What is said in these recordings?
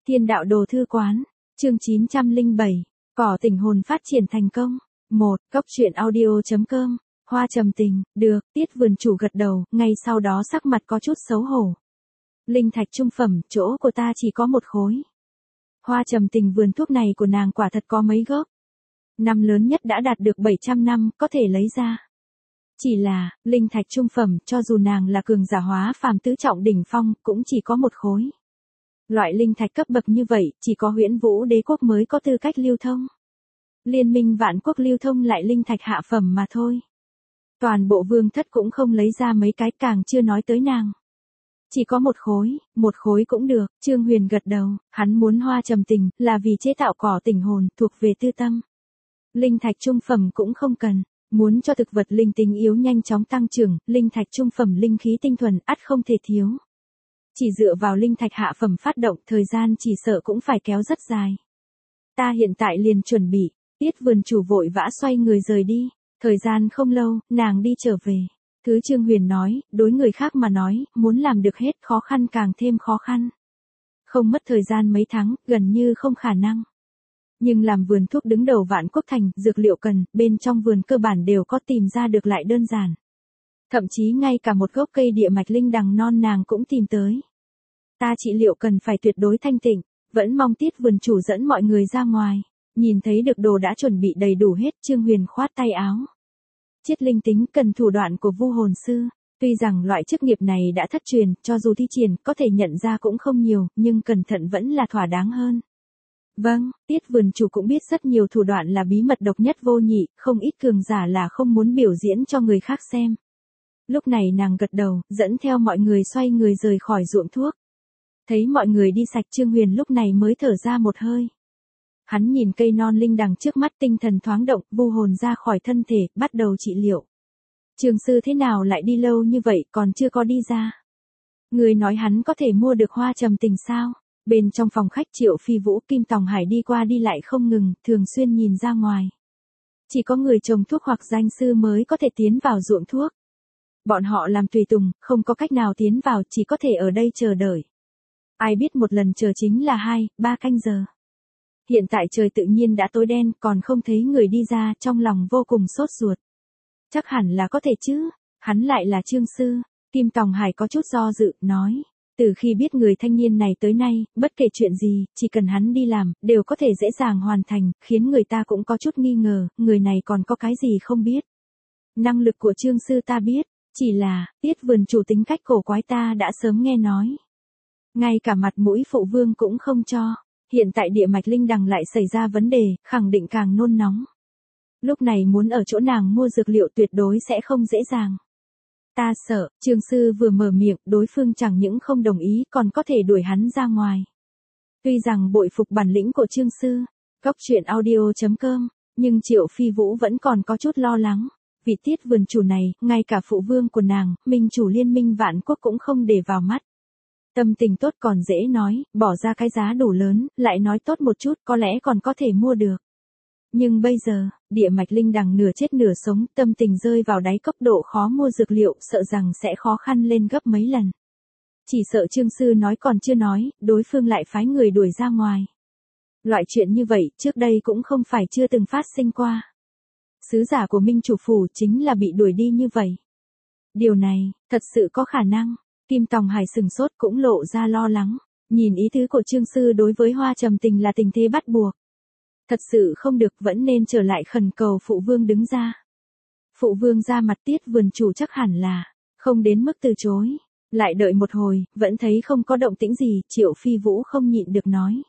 Thiên đạo đồ thư quán, chương 907, cỏ tình hồn phát triển thành công. 1. Cốc truyện audio.com, Hoa trầm tình, được, Tiết vườn chủ gật đầu, ngay sau đó sắc mặt có chút xấu hổ. Linh thạch trung phẩm, chỗ của ta chỉ có một khối. Hoa trầm tình vườn thuốc này của nàng quả thật có mấy gốc. Năm lớn nhất đã đạt được 700 năm, có thể lấy ra. Chỉ là, linh thạch trung phẩm, cho dù nàng là cường giả hóa phàm tứ trọng đỉnh phong, cũng chỉ có một khối. Loại linh thạch cấp bậc như vậy, chỉ có Huyễn Vũ Đế quốc mới có tư cách lưu thông. Liên minh vạn quốc lưu thông lại linh thạch hạ phẩm mà thôi. Toàn bộ vương thất cũng không lấy ra mấy cái, càng chưa nói tới nàng. Chỉ có một khối cũng được, Trương Huyền gật đầu, hắn muốn hoa trầm tình, là vì chế tạo cỏ tình hồn, thuộc về tư tâm. Linh thạch trung phẩm cũng không cần, muốn cho thực vật linh tính yếu nhanh chóng tăng trưởng, linh thạch trung phẩm linh khí tinh thuần, ắt không thể thiếu. Chỉ dựa vào linh thạch hạ phẩm phát động, thời gian chỉ sợ cũng phải kéo rất dài. Ta hiện tại liền chuẩn bị, Tiết vườn chủ vội vã xoay người rời đi, thời gian không lâu, nàng đi trở về. Thứ Trương Huyền nói, đối người khác mà nói, muốn làm được hết khó khăn càng thêm khó khăn. Không mất thời gian mấy tháng, gần như không khả năng. Nhưng làm vườn thuốc đứng đầu Vạn Quốc Thành, dược liệu cần, bên trong vườn cơ bản đều có tìm ra được lại đơn giản. Thậm chí ngay cả một gốc cây địa mạch linh đằng non nàng cũng tìm tới. Ta trị liệu cần phải tuyệt đối thanh tịnh, vẫn mong Tiết vườn chủ dẫn mọi người ra ngoài. Nhìn thấy được đồ đã chuẩn bị đầy đủ hết, Trương Huyền khoát tay áo. Chiết linh tính cần thủ đoạn của Vu hồn sư, tuy rằng loại chức nghiệp này đã thất truyền, cho dù thi triển có thể nhận ra cũng không nhiều, nhưng cẩn thận vẫn là thỏa đáng hơn. Vâng, Tiết vườn chủ cũng biết rất nhiều thủ đoạn là bí mật độc nhất vô nhị, không ít cường giả là không muốn biểu diễn cho người khác xem. Lúc này nàng gật đầu, dẫn theo mọi người xoay người rời khỏi ruộng thuốc. Thấy mọi người đi sạch, Trương Huyền lúc này mới thở ra một hơi. Hắn nhìn cây non linh đằng trước mắt, tinh thần thoáng động, vu hồn ra khỏi thân thể, bắt đầu trị liệu. Trường sư thế nào lại đi lâu như vậy, còn chưa có đi ra. Người nói hắn có thể mua được hoa trầm tình sao? Bên trong phòng khách Triệu Phi Vũ, Kim Tòng Hải đi qua đi lại không ngừng, thường xuyên nhìn ra ngoài. Chỉ có người trồng thuốc hoặc danh sư mới có thể tiến vào ruộng thuốc. Bọn họ làm tùy tùng, không có cách nào tiến vào, chỉ có thể ở đây chờ đợi. Ai biết một lần chờ chính là 2-3 canh giờ. Hiện tại trời tự nhiên đã tối đen, còn không thấy người đi ra, trong lòng vô cùng sốt ruột. Chắc hẳn là có thể chứ, hắn lại là Trương sư. Kim Tòng Hải có chút do dự, nói. Từ khi biết người thanh niên này tới nay, bất kể chuyện gì, chỉ cần hắn đi làm, đều có thể dễ dàng hoàn thành, khiến người ta cũng có chút nghi ngờ, người này còn có cái gì không biết. Năng lực của Trương sư ta biết, chỉ là, Tiết vườn chủ tính cách cổ quái ta đã sớm nghe nói. Ngay cả mặt mũi phụ vương cũng không cho. Hiện tại địa mạch linh đằng lại xảy ra vấn đề, khẳng định càng nôn nóng. Lúc này muốn ở chỗ nàng mua dược liệu tuyệt đối sẽ không dễ dàng. Ta sợ, Trương sư vừa mở miệng, đối phương chẳng những không đồng ý, còn có thể đuổi hắn ra ngoài. Tuy rằng bội phục bản lĩnh của Trương sư, Cốc truyện audio.com, nhưng Triệu Phi Vũ vẫn còn có chút lo lắng. Vị Tiết vườn chủ này, ngay cả phụ vương của nàng, minh chủ liên minh vạn quốc cũng không để vào mắt. Tâm tình tốt còn dễ nói, bỏ ra cái giá đủ lớn, lại nói tốt một chút, có lẽ còn có thể mua được. Nhưng bây giờ, địa mạch linh đằng nửa chết nửa sống, tâm tình rơi vào đáy cốc, độ khó mua dược liệu, sợ rằng sẽ khó khăn lên gấp mấy lần. Chỉ sợ Trương sư nói còn chưa nói, đối phương lại phái người đuổi ra ngoài. Loại chuyện như vậy, trước đây cũng không phải chưa từng phát sinh qua. Sứ giả của Minh chủ phủ chính là bị đuổi đi như vậy. Điều này, thật sự có khả năng. Kim Tòng Hải sừng sốt cũng lộ ra lo lắng, nhìn ý tứ của Trương sư đối với hoa trầm tình là tình thế bắt buộc. Thật sự không được, vẫn nên trở lại khẩn cầu phụ vương đứng ra. Phụ vương ra mặt, Tiết vườn chủ chắc hẳn là, không đến mức từ chối. Lại đợi một hồi, vẫn thấy không có động tĩnh gì, Triệu Phi Vũ không nhịn được nói.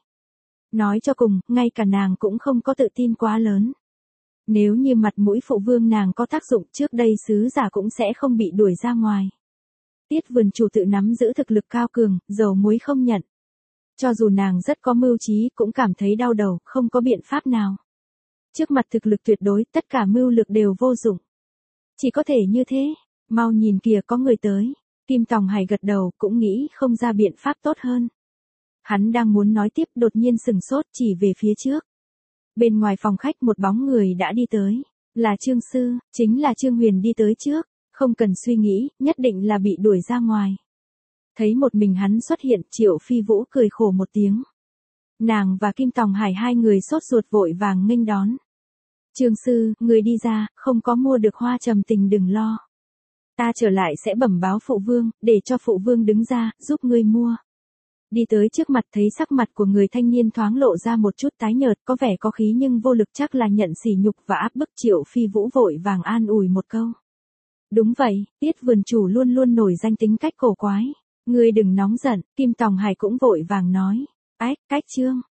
Nói cho cùng, ngay cả nàng cũng không có tự tin quá lớn. Nếu như mặt mũi phụ vương nàng có tác dụng, trước đây sứ giả cũng sẽ không bị đuổi ra ngoài. Tiết vườn chủ tự nắm giữ thực lực cao cường, dầu muối không nhận. Cho dù nàng rất có mưu trí, cũng cảm thấy đau đầu, không có biện pháp nào. Trước mặt thực lực tuyệt đối, tất cả mưu lực đều vô dụng. Chỉ có thể như thế, mau nhìn kìa có người tới. Kim Tòng Hải gật đầu, cũng nghĩ không ra biện pháp tốt hơn. Hắn đang muốn nói tiếp, đột nhiên sừng sốt, chỉ về phía trước. Bên ngoài phòng khách một bóng người đã đi tới. Là Trương sư, chính là Trương Huyền đi tới trước. Không cần suy nghĩ, nhất định là bị đuổi ra ngoài. Thấy một mình hắn xuất hiện, Triệu Phi Vũ cười khổ một tiếng. Nàng và Kim Tòng Hải hai người sốt ruột vội vàng nghênh đón. Trương sư, người đi ra, không có mua được hoa trầm tình đừng lo. Ta trở lại sẽ bẩm báo phụ vương, để cho phụ vương đứng ra, giúp ngươi mua. Đi tới trước mặt thấy sắc mặt của người thanh niên thoáng lộ ra một chút tái nhợt, có vẻ có khí nhưng vô lực, chắc là nhận sỉ nhục và áp bức. Triệu Phi Vũ vội vàng an ủi một câu. Đúng vậy, Tiết vườn chủ luôn luôn nổi danh tính cách cổ quái. Ngươi đừng nóng giận, Kim Tòng Hải cũng vội vàng nói. Cách Trương,